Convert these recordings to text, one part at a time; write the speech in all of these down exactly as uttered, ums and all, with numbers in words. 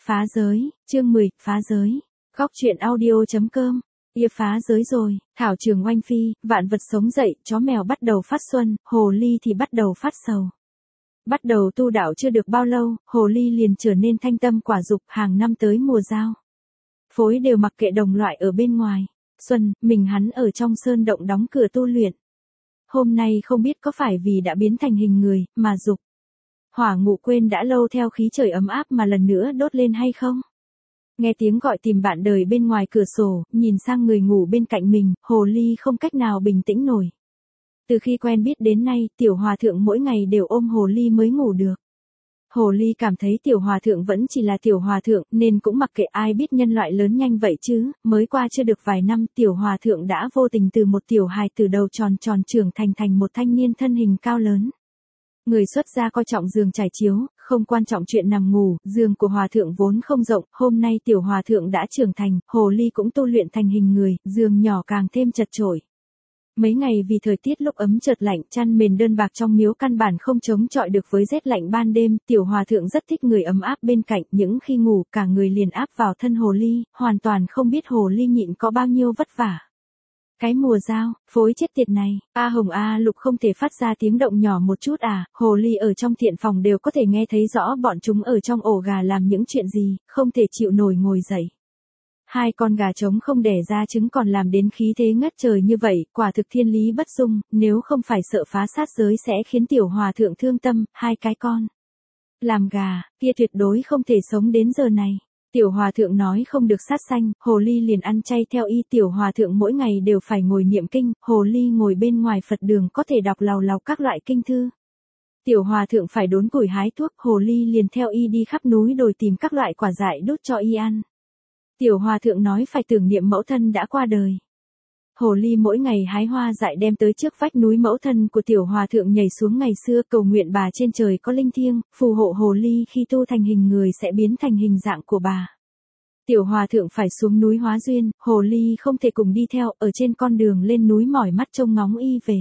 Phá giới, chương mười, phá giới. Góc truyện audio.com. Ia phá giới rồi, thảo trường oanh phi, vạn vật sống dậy, chó mèo bắt đầu phát xuân, hồ ly thì bắt đầu phát sầu. Bắt đầu tu đạo chưa được bao lâu, hồ ly liền trở nên thanh tâm quả dục, hàng năm tới mùa giao phối đều mặc kệ đồng loại ở bên ngoài. Xuân, mình hắn ở trong sơn động đóng cửa tu luyện. Hôm nay không biết có phải vì đã biến thành hình người, mà dục hỏa ngủ quên đã lâu theo khí trời ấm áp mà lần nữa đốt lên hay không? Nghe tiếng gọi tìm bạn đời bên ngoài cửa sổ, nhìn sang người ngủ bên cạnh mình, hồ ly không cách nào bình tĩnh nổi. Từ khi quen biết đến nay, tiểu hòa thượng mỗi ngày đều ôm hồ ly mới ngủ được. Hồ ly cảm thấy tiểu hòa thượng vẫn chỉ là tiểu hòa thượng, nên cũng mặc kệ ai biết nhân loại lớn nhanh vậy chứ, mới qua chưa được vài năm tiểu hòa thượng đã vô tình từ một tiểu hài từ đầu tròn tròn trưởng thành thành một thanh niên thân hình cao lớn. Người xuất gia coi trọng giường trải chiếu, không quan trọng chuyện nằm ngủ, giường của hòa thượng vốn không rộng, hôm nay tiểu hòa thượng đã trưởng thành, hồ ly cũng tu luyện thành hình người, giường nhỏ càng thêm chật chội. Mấy ngày vì thời tiết lúc ấm chợt lạnh, chăn mền đơn bạc trong miếu căn bản không chống chọi được với rét lạnh ban đêm, tiểu hòa thượng rất thích người ấm áp bên cạnh, những khi ngủ cả người liền áp vào thân hồ ly, hoàn toàn không biết hồ ly nhịn có bao nhiêu vất vả. Cái mùa giao phối chết tiệt này, A Hồng A Lục không thể phát ra tiếng động nhỏ một chút à, hồ ly ở trong thiện phòng đều có thể nghe thấy rõ bọn chúng ở trong ổ gà làm những chuyện gì, không thể chịu nổi ngồi dậy. Hai con gà trống không đẻ ra trứng còn làm đến khí thế ngất trời như vậy, quả thực thiên lý bất dung, nếu không phải sợ phá sát giới sẽ khiến tiểu hòa thượng thương tâm, hai cái con làm gà, kia tuyệt đối không thể sống đến giờ này. Tiểu hòa thượng nói không được sát sanh, hồ ly liền ăn chay theo y, tiểu hòa thượng mỗi ngày đều phải ngồi niệm kinh, hồ ly ngồi bên ngoài Phật đường có thể đọc lào lào các loại kinh thư. Tiểu hòa thượng phải đốn củi hái thuốc, hồ ly liền theo y đi khắp núi đồi tìm các loại quả dại đút cho y ăn. Tiểu hòa thượng nói phải tưởng niệm mẫu thân đã qua đời. Hồ ly mỗi ngày hái hoa dại đem tới trước vách núi mẫu thân của tiểu hòa thượng nhảy xuống ngày xưa cầu nguyện bà trên trời có linh thiêng, phù hộ hồ ly khi tu thành hình người sẽ biến thành hình dạng của bà. Tiểu hòa thượng phải xuống núi hóa duyên, hồ ly không thể cùng đi theo, ở trên con đường lên núi mỏi mắt trông ngóng y về.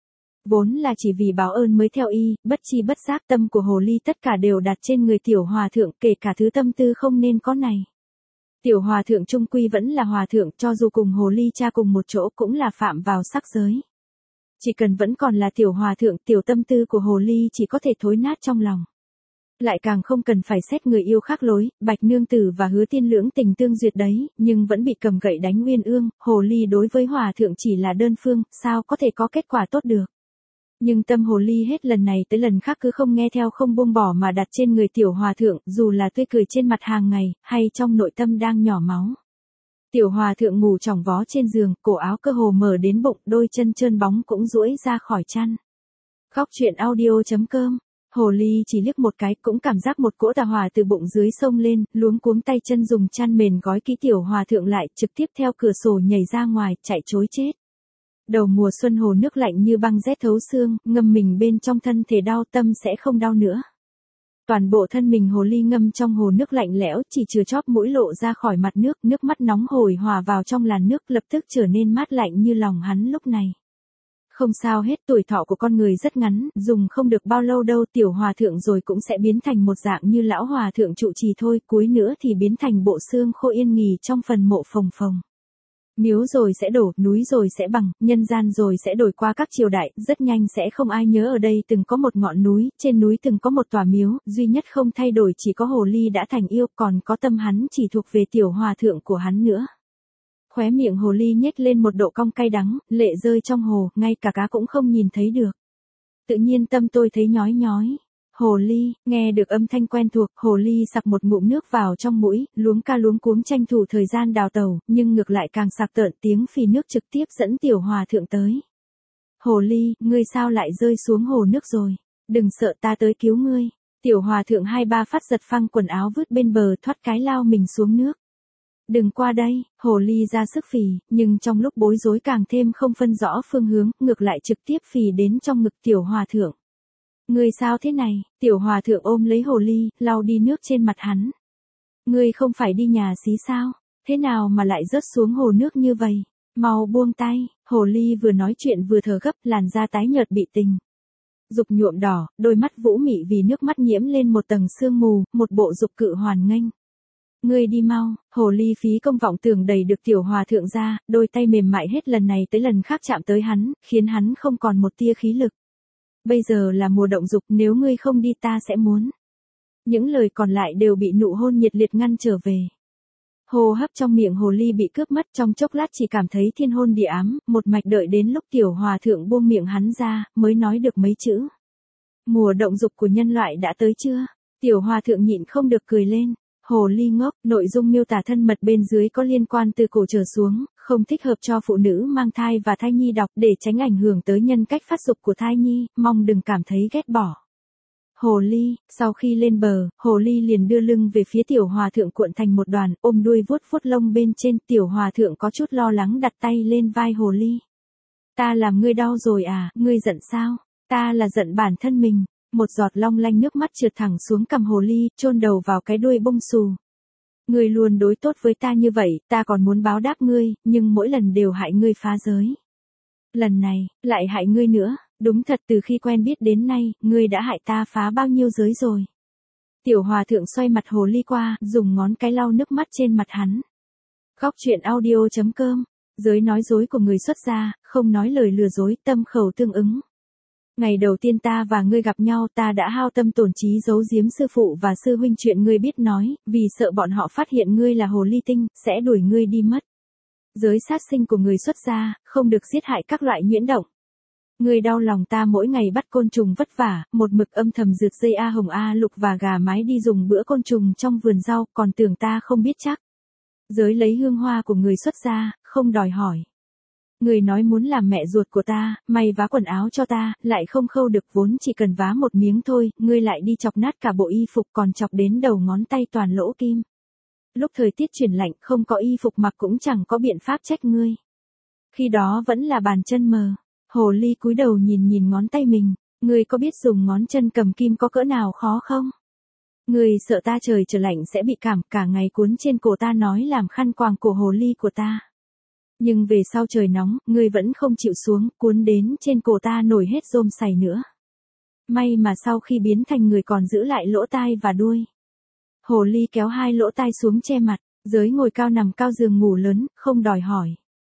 Vốn là chỉ vì báo ơn mới theo y, bất chi bất giác tâm của hồ ly tất cả đều đặt trên người tiểu hòa thượng, kể cả thứ tâm tư không nên có này. Tiểu hòa thượng trung quy vẫn là hòa thượng, cho dù cùng hồ ly cha cùng một chỗ cũng là phạm vào sắc giới. Chỉ cần vẫn còn là tiểu hòa thượng, tiểu tâm tư của hồ ly chỉ có thể thối nát trong lòng. Lại càng không cần phải xét người yêu khác lối, Bạch Nương Tử và Hứa Tiên lưỡng tình tương duyệt đấy, nhưng vẫn bị cầm gậy đánh uyên ương, hồ ly đối với hòa thượng chỉ là đơn phương, sao có thể có kết quả tốt được. Nhưng tâm hồ ly hết lần này tới lần khác cứ không nghe theo không buông bỏ mà đặt trên người tiểu hòa thượng, dù là tươi cười trên mặt hàng ngày, hay trong nội tâm đang nhỏ máu. Tiểu hòa thượng ngủ tròng vó trên giường, cổ áo cơ hồ mở đến bụng, đôi chân trơn bóng cũng duỗi ra khỏi chăn. Góc truyện audio.com. Hồ ly chỉ liếc một cái cũng cảm giác một cỗ tà hỏa từ bụng dưới sông lên, luống cuống tay chân dùng chăn mền gói kỹ tiểu hòa thượng lại, trực tiếp theo cửa sổ nhảy ra ngoài, chạy trối chết. Đầu mùa xuân hồ nước lạnh như băng rét thấu xương, ngâm mình bên trong thân thể đau tâm sẽ không đau nữa. Toàn bộ thân mình hồ ly ngâm trong hồ nước lạnh lẽo, chỉ chừa chóp mũi lộ ra khỏi mặt nước, nước mắt nóng hổi hòa vào trong làn nước lập tức trở nên mát lạnh như lòng hắn lúc này. Không sao hết, tuổi thọ của con người rất ngắn, dùng không được bao lâu đâu, tiểu hòa thượng rồi cũng sẽ biến thành một dạng như lão hòa thượng trụ trì thôi, cuối nữa thì biến thành bộ xương khô yên nghỉ trong phần mộ phồng phồng. Miếu rồi sẽ đổ, núi rồi sẽ bằng, nhân gian rồi sẽ đổi qua các triều đại, rất nhanh sẽ không ai nhớ ở đây từng có một ngọn núi, trên núi từng có một tòa miếu, duy nhất không thay đổi chỉ có hồ ly đã thành yêu, còn có tâm hắn chỉ thuộc về tiểu hòa thượng của hắn nữa. Khóe miệng hồ ly nhếch lên một độ cong cay đắng, lệ rơi trong hồ, ngay cả cá cũng không nhìn thấy được. Tự nhiên tâm tôi thấy nhói nhói. Hồ ly, nghe được âm thanh quen thuộc, hồ ly sặc một ngụm nước vào trong mũi, luống ca luống cuống tranh thủ thời gian đào tẩu, nhưng ngược lại càng sặc tợn, tiếng phì nước trực tiếp dẫn tiểu hòa thượng tới. Hồ ly, ngươi sao lại rơi xuống hồ nước rồi? Đừng sợ, ta tới cứu ngươi. Tiểu hòa thượng hai ba phát giật phăng quần áo vứt bên bờ, thoát cái lao mình xuống nước. Đừng qua đây, hồ ly ra sức phì, nhưng trong lúc bối rối càng thêm không phân rõ phương hướng, ngược lại trực tiếp phì đến trong ngực tiểu hòa thượng. Ngươi sao thế này? Tiểu hòa thượng ôm lấy hồ ly, lau đi nước trên mặt hắn. Ngươi không phải đi nhà xí sao? Thế nào mà lại rớt xuống hồ nước như vậy? Mau buông tay. Hồ ly vừa nói chuyện vừa thở gấp, làn da tái nhợt bị tình dục nhuộm đỏ, đôi mắt vũ mị vì nước mắt nhiễm lên một tầng sương mù, một bộ dục cự hoàn nghênh. Ngươi đi mau, hồ ly phí công vọng tưởng đẩy được tiểu hòa thượng ra, đôi tay mềm mại hết lần này tới lần khác chạm tới hắn, khiến hắn không còn một tia khí lực. Bây giờ là mùa động dục, nếu ngươi không đi ta sẽ muốn. Những lời còn lại đều bị nụ hôn nhiệt liệt ngăn trở về. Hô hấp trong miệng hồ ly bị cướp mất, trong chốc lát chỉ cảm thấy thiên hôn địa ám, một mạch đợi đến lúc tiểu hòa thượng buông miệng hắn ra, mới nói được mấy chữ. Mùa động dục của nhân loại đã tới chưa? Tiểu hòa thượng nhịn không được cười lên. Hồ ly ngốc, nội dung miêu tả thân mật bên dưới có liên quan từ cổ trở xuống, không thích hợp cho phụ nữ mang thai và thai nhi đọc để tránh ảnh hưởng tới nhân cách phát dục của thai nhi, mong đừng cảm thấy ghét bỏ. Hồ ly, sau khi lên bờ, hồ ly liền đưa lưng về phía tiểu hòa thượng cuộn thành một đoàn, ôm đuôi vuốt vuốt lông bên trên, tiểu hòa thượng có chút lo lắng đặt tay lên vai hồ ly. Ta làm ngươi đau rồi à, ngươi giận sao? Ta là giận bản thân mình. Một giọt long lanh nước mắt trượt thẳng xuống cằm hồ ly, chôn đầu vào cái đuôi bông xù. Ngươi luôn đối tốt với ta như vậy, ta còn muốn báo đáp ngươi, nhưng mỗi lần đều hại ngươi phá giới. Lần này, lại hại ngươi nữa, đúng thật từ khi quen biết đến nay, ngươi đã hại ta phá bao nhiêu giới rồi. Tiểu hòa thượng xoay mặt hồ ly qua, dùng ngón cái lau nước mắt trên mặt hắn. Góc truyện audio chấm com, giới nói dối của người xuất gia, không nói lời lừa dối, tâm khẩu tương ứng. Ngày đầu tiên ta và ngươi gặp nhau ta đã hao tâm tổn trí giấu giếm sư phụ và sư huynh chuyện ngươi biết nói, vì sợ bọn họ phát hiện ngươi là hồ ly tinh, sẽ đuổi ngươi đi mất. Giới sát sinh của người xuất gia, không được giết hại các loại nhuyễn động. Ngươi đau lòng ta mỗi ngày bắt côn trùng vất vả, một mực âm thầm rượt dây A hồng A lục và gà mái đi dùng bữa côn trùng trong vườn rau, còn tưởng ta không biết chắc. Giới lấy hương hoa của người xuất gia, không đòi hỏi. Người nói muốn làm mẹ ruột của ta, may vá quần áo cho ta, lại không khâu được vốn chỉ cần vá một miếng thôi, ngươi lại đi chọc nát cả bộ y phục còn chọc đến đầu ngón tay toàn lỗ kim. Lúc thời tiết chuyển lạnh không có y phục mặc cũng chẳng có biện pháp trách ngươi. Khi đó vẫn là bàn chân mờ, hồ ly cúi đầu nhìn nhìn ngón tay mình, ngươi có biết dùng ngón chân cầm kim có cỡ nào khó không? Ngươi sợ ta trời trở lạnh sẽ bị cảm, cả ngày cuốn trên cổ ta nói làm khăn quàng cổ hồ ly của ta. Nhưng về sau trời nóng, ngươi vẫn không chịu xuống, cuốn đến trên cổ ta nổi hết rôm sày nữa. May mà sau khi biến thành người còn giữ lại lỗ tai và đuôi. Hồ ly kéo hai lỗ tai xuống che mặt, giới ngồi cao nằm cao giường ngủ lớn, không đòi hỏi.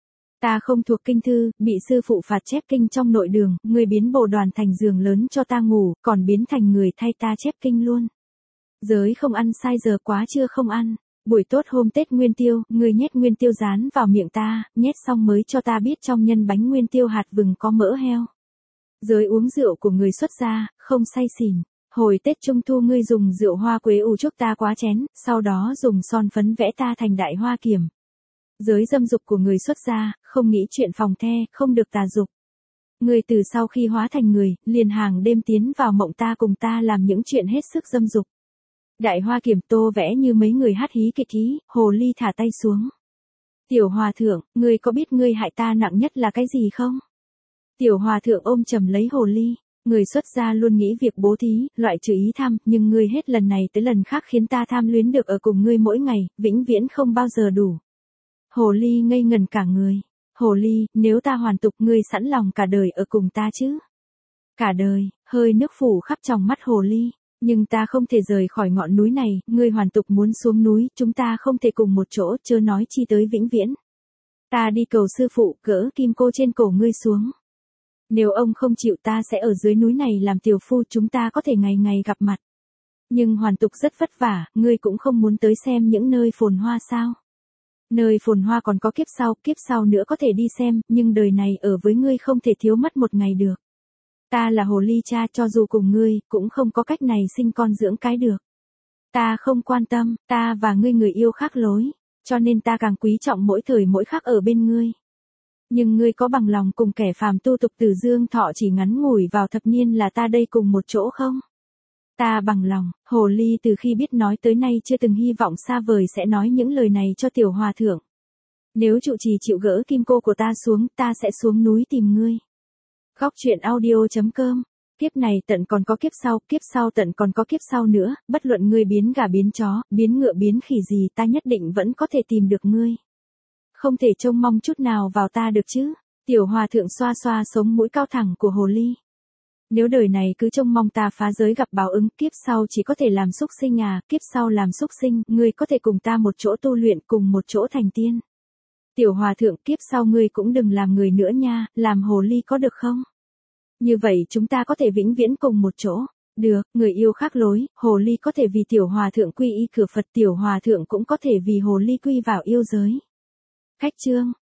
Ta không thuộc kinh thư, bị sư phụ phạt chép kinh trong nội đường, ngươi biến bộ đoàn thành giường lớn cho ta ngủ, còn biến thành người thay ta chép kinh luôn. Giới không ăn sai giờ quá chưa không ăn. Buổi tốt hôm Tết Nguyên Tiêu, ngươi nhét nguyên tiêu rán vào miệng ta, nhét xong mới cho ta biết trong nhân bánh nguyên tiêu hạt vừng có mỡ heo. Giới uống rượu của người xuất gia, không say xỉn. Hồi Tết Trung Thu ngươi dùng rượu hoa quế ủ chúc ta quá chén, sau đó dùng son phấn vẽ ta thành đại hoa kiểm. Giới dâm dục của người xuất gia, không nghĩ chuyện phòng the, không được tà dục. Ngươi từ sau khi hóa thành người, liền hàng đêm tiến vào mộng ta cùng ta làm những chuyện hết sức dâm dục. Đại hoa kiểm tô vẽ như mấy người hát hí kịch hí, hồ ly thả tay xuống. Tiểu hòa thượng, ngươi có biết ngươi hại ta nặng nhất là cái gì không? Tiểu hòa thượng ôm chầm lấy hồ ly, người xuất gia luôn nghĩ việc bố thí, loại trừ ý tham, nhưng ngươi hết lần này tới lần khác khiến ta tham luyến được ở cùng ngươi mỗi ngày, vĩnh viễn không bao giờ đủ. Hồ ly ngây ngần cả người. Hồ ly, nếu ta hoàn tục ngươi sẵn lòng cả đời ở cùng ta chứ? Cả đời, hơi nước phủ khắp tròng mắt hồ ly. Nhưng ta không thể rời khỏi ngọn núi này, ngươi hoàn tục muốn xuống núi, chúng ta không thể cùng một chỗ, chớ nói chi tới vĩnh viễn. Ta đi cầu sư phụ, cỡ kim cô trên cổ ngươi xuống. Nếu ông không chịu ta sẽ ở dưới núi này làm tiểu phu, chúng ta có thể ngày ngày gặp mặt. Nhưng hoàn tục rất vất vả, ngươi cũng không muốn tới xem những nơi phồn hoa sao? Nơi phồn hoa còn có kiếp sau, kiếp sau nữa có thể đi xem, nhưng đời này ở với ngươi không thể thiếu mất một ngày được. Ta là hồ ly cha, cho dù cùng ngươi, cũng không có cách này sinh con dưỡng cái được. Ta không quan tâm, ta và ngươi người yêu khác lối, cho nên ta càng quý trọng mỗi thời mỗi khắc ở bên ngươi. Nhưng ngươi có bằng lòng cùng kẻ phàm tu tục từ dương thọ chỉ ngắn ngủi vào thập niên là ta đây cùng một chỗ không? Ta bằng lòng, hồ ly từ khi biết nói tới nay chưa từng hy vọng xa vời sẽ nói những lời này cho tiểu hòa thượng. Nếu trụ trì chịu gỡ kim cô của ta xuống, ta sẽ xuống núi tìm ngươi. Góc truyện audio chấm com. Kiếp này tận còn có kiếp sau, kiếp sau tận còn có kiếp sau nữa, bất luận ngươi biến gà biến chó, biến ngựa biến khỉ gì ta nhất định vẫn có thể tìm được ngươi. Không thể trông mong chút nào vào ta được chứ? Tiểu hòa thượng xoa xoa sống mũi cao thẳng của hồ ly. Nếu đời này cứ trông mong ta phá giới gặp báo ứng, kiếp sau chỉ có thể làm súc sinh à, kiếp sau làm súc sinh, ngươi có thể cùng ta một chỗ tu luyện, cùng một chỗ thành tiên. Tiểu hòa thượng, kiếp sau ngươi cũng đừng làm người nữa nha, làm hồ ly có được không? Như vậy chúng ta có thể vĩnh viễn cùng một chỗ. Được, người yêu khác lối, hồ ly có thể vì tiểu hòa thượng quy y cửa Phật, tiểu hòa thượng cũng có thể vì hồ ly quy vào yêu giới. Khách chương